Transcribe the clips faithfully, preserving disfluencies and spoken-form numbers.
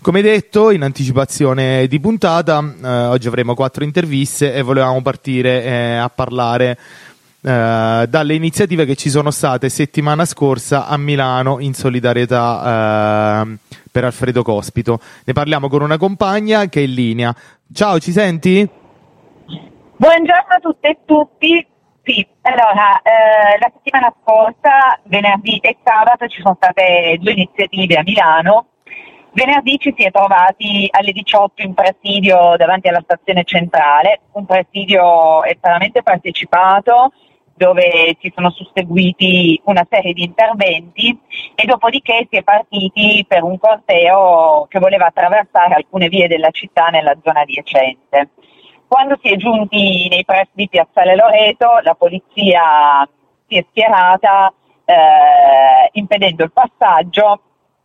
Come detto in anticipazione di puntata, eh, oggi avremo quattro interviste e volevamo partire eh, a parlare eh, dalle iniziative che ci sono state settimana scorsa a Milano in solidarietà eh, per Alfredo Cospito. Ne parliamo con una compagna che è in linea. Ciao, ci senti? Buongiorno a tutte e tutti. Sì, allora, eh, la settimana scorsa, venerdì e sabato, ci sono state due iniziative a Milano. Venerdì ci si è trovati alle diciotto in presidio davanti alla stazione centrale, un presidio estremamente partecipato dove si sono susseguiti una serie di interventi e dopodiché si è partiti per un corteo che voleva attraversare alcune vie della città nella zona adiacente. Quando si è giunti nei pressi di Piazzale Loreto, la polizia si è schierata eh, impedendo il passaggio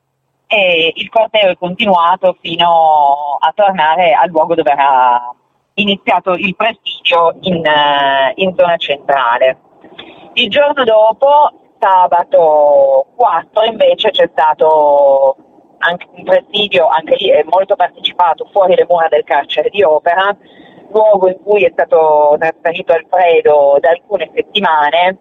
e il corteo è continuato fino a tornare al luogo dove era iniziato il presidio in, in zona centrale. Il giorno dopo, sabato quattro, invece c'è stato anche un presidio, anche lì è molto partecipato, fuori le mura del carcere di Opera, luogo in cui è stato trasferito Alfredo da alcune settimane,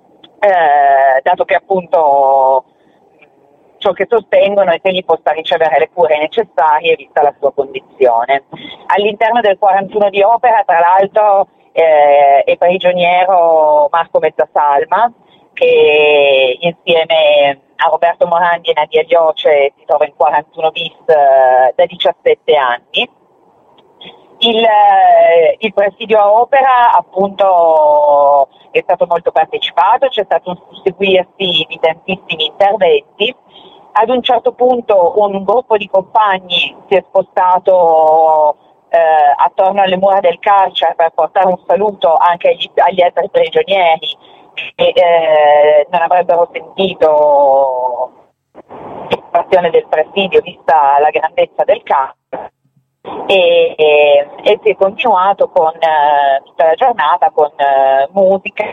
eh, dato che appunto ciò che sostengono è che egli possa ricevere le cure necessarie vista la sua condizione. All'interno del quarantuno di Opera, tra l'altro, eh, è prigioniero Marco Mezzasalma, che insieme a Roberto Morandi e Nadia Lioce si trova in quarantuno bis eh, da diciassette anni. Il, il presidio a Opera appunto è stato molto partecipato, c'è stato un susseguirsi di tantissimi interventi. Ad un certo punto un gruppo di compagni si è spostato eh, attorno alle mura del carcere per portare un saluto anche agli, agli altri prigionieri che eh, non avrebbero sentito l'attivazione del presidio vista la grandezza del carcere. E, e, e si è continuato con eh, tutta la giornata con eh, musica,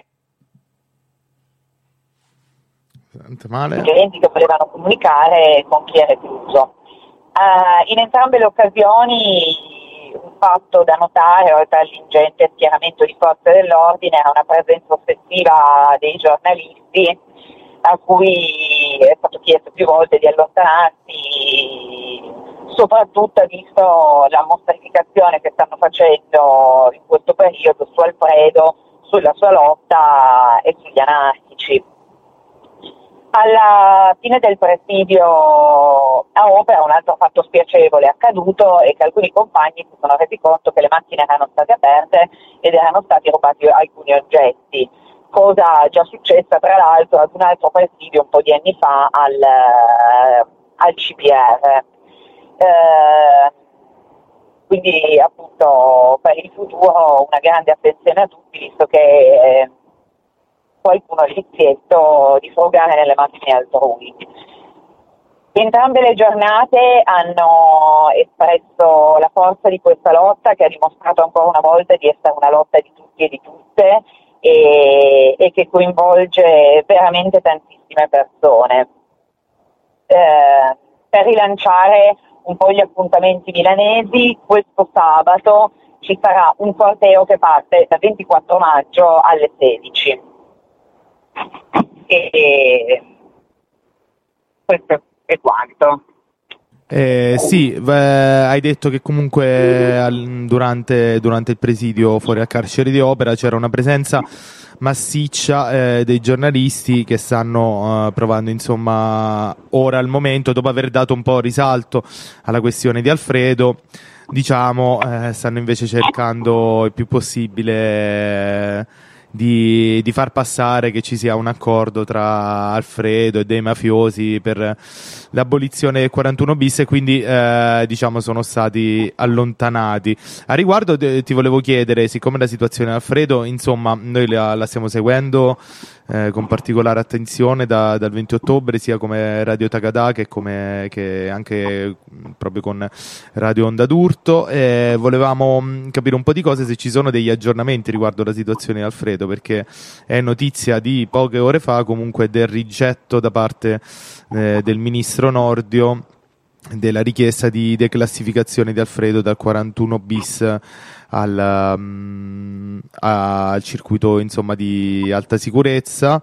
male. clienti che volevano comunicare con chi era chiuso. Uh, in entrambe le occasioni un fatto da notare, oltre all'ingente schieramento di forze dell'ordine, era una presenza offensiva dei giornalisti a cui è stato chiesto più volte di allontanarsi, soprattutto visto la mostrificazione che stanno facendo in questo periodo su Alfredo, sulla sua lotta e sugli anarchici. Alla fine del presidio a Opera un altro fatto spiacevole è accaduto e che alcuni compagni si sono resi conto che le macchine erano state aperte ed erano stati rubati alcuni oggetti, cosa già successa tra l'altro ad un altro presidio un po' di anni fa al, al C P R. Eh, quindi appunto per il futuro una grande attenzione a tutti, visto che eh, qualcuno gli ha chiesto di frugare nelle macchine altrui. Entrambe le giornate hanno espresso la forza di questa lotta, che ha dimostrato ancora una volta di essere una lotta di tutti e di tutte e, e che coinvolge veramente tantissime persone. Eh, per rilanciare un po' gli appuntamenti milanesi, questo sabato ci sarà un corteo che parte da ventiquattro maggio alle sedici. E questo è quanto. Eh, sì, eh, hai detto che comunque al, durante, durante il presidio fuori al carcere di Opera c'era una presenza massiccia eh, dei giornalisti che stanno eh, provando, insomma, ora al momento, dopo aver dato un po' risalto alla questione di Alfredo, diciamo, eh, stanno invece cercando il più possibile eh, Di, di far passare che ci sia un accordo tra Alfredo e dei mafiosi per l'abolizione del quarantuno bis e quindi eh, diciamo sono stati allontanati. A riguardo te, ti volevo chiedere, siccome la situazione di Alfredo, insomma, noi la, la stiamo seguendo eh, con particolare attenzione da, dal venti ottobre, sia come Radio Takada che, come, che anche proprio con Radio Onda d'Urto, e volevamo capire un po' di cose, se ci sono degli aggiornamenti riguardo la situazione di Alfredo, perché è notizia di poche ore fa comunque del rigetto da parte eh, del ministro Nordio della richiesta di declassificazione di Alfredo dal quarantuno bis al, um, al circuito, insomma, di alta sicurezza.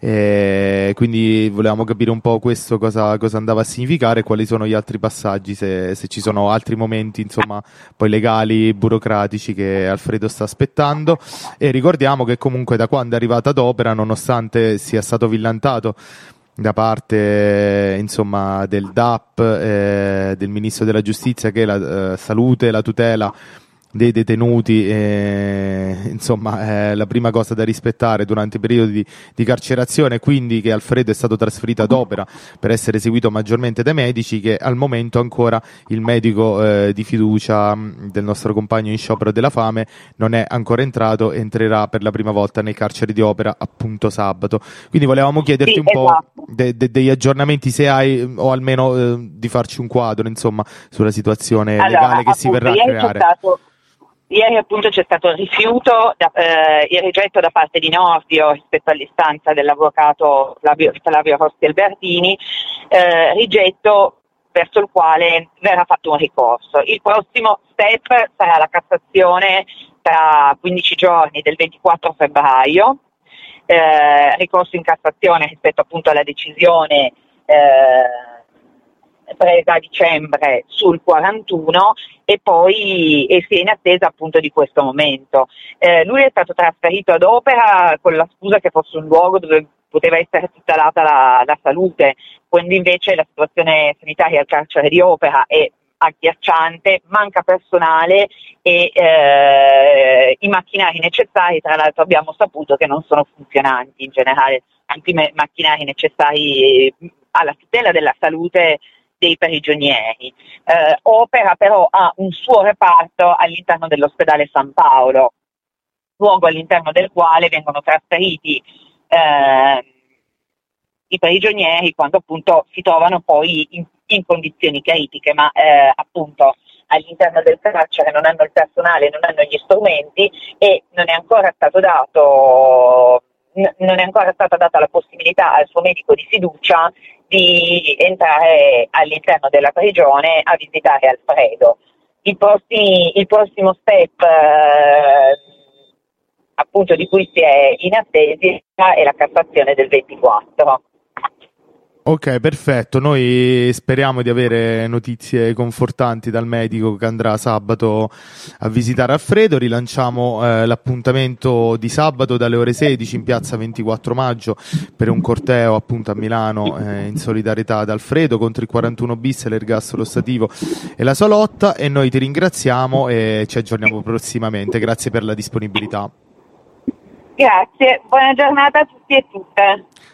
E quindi volevamo capire un po' questo cosa, cosa andava a significare, quali sono gli altri passaggi, se, se ci sono altri momenti, insomma, poi legali, burocratici che Alfredo sta aspettando. E ricordiamo che comunque da quando è arrivata ad opera, nonostante sia stato villantato da parte, insomma, del D A P, eh, del Ministro della Giustizia, che la eh, salute e la tutela dei detenuti, eh, insomma, è la prima cosa da rispettare durante i periodi di, di carcerazione, quindi che Alfredo è stato trasferito ad opera per essere seguito maggiormente dai medici, che al momento ancora il medico eh, di fiducia mh, del nostro compagno in sciopero della fame non è ancora entrato, entrerà per la prima volta nei carceri di opera appunto sabato. Quindi volevamo chiederti Sì, un po' esatto. de- de- degli aggiornamenti, se hai, o almeno eh, di farci un quadro, insomma, sulla situazione Allora, legale che si appunto, verrà a ieri c'è creare. stato, ieri appunto c'è stato il rifiuto, da, eh, il rigetto da parte di Nordio rispetto all'istanza dell'avvocato Flavio, Flavio Rossi Albertini, eh, rigetto verso il quale verrà fatto un ricorso. Il prossimo step sarà la Cassazione tra quindici giorni, del ventiquattro febbraio, eh, ricorso in Cassazione rispetto appunto alla decisione eh, presa a dicembre sul quarantuno, e poi e si è in attesa appunto di questo momento. Eh, lui è stato trasferito ad opera con la scusa che fosse un luogo dove poteva essere tutelata la, la salute, quando invece la situazione sanitaria al carcere di Opera è agghiacciante, manca personale e eh, i macchinari necessari, tra l'altro abbiamo saputo che non sono funzionanti in generale, anche i me- macchinari necessari alla tutela della salute dei prigionieri. Eh, Opera però ha un suo reparto all'interno dell'ospedale San Paolo, luogo all'interno del quale vengono trasferiti eh, i prigionieri quando appunto si trovano poi in, in condizioni critiche, ma eh, appunto all'interno del carcere non hanno il personale, non hanno gli strumenti e non è ancora stato dato n- non è ancora stata data la possibilità al suo medico di fiducia di entrare all'interno della prigione a visitare Alfredo. Il, prossimi, il prossimo step eh, appunto di cui si è in attesa è la Cassazione del ventiquattro. Ok, perfetto. Noi speriamo di avere notizie confortanti dal medico che andrà sabato a visitare Alfredo. Rilanciamo eh, l'appuntamento di sabato dalle ore sedici in piazza ventiquattro maggio per un corteo appunto a Milano eh, in solidarietà ad Alfredo contro il quarantuno bis, l'ergastolo stativo e la sua lotta. E noi ti ringraziamo e ci aggiorniamo prossimamente. Grazie per la disponibilità. Grazie, buona giornata a tutti e tutte.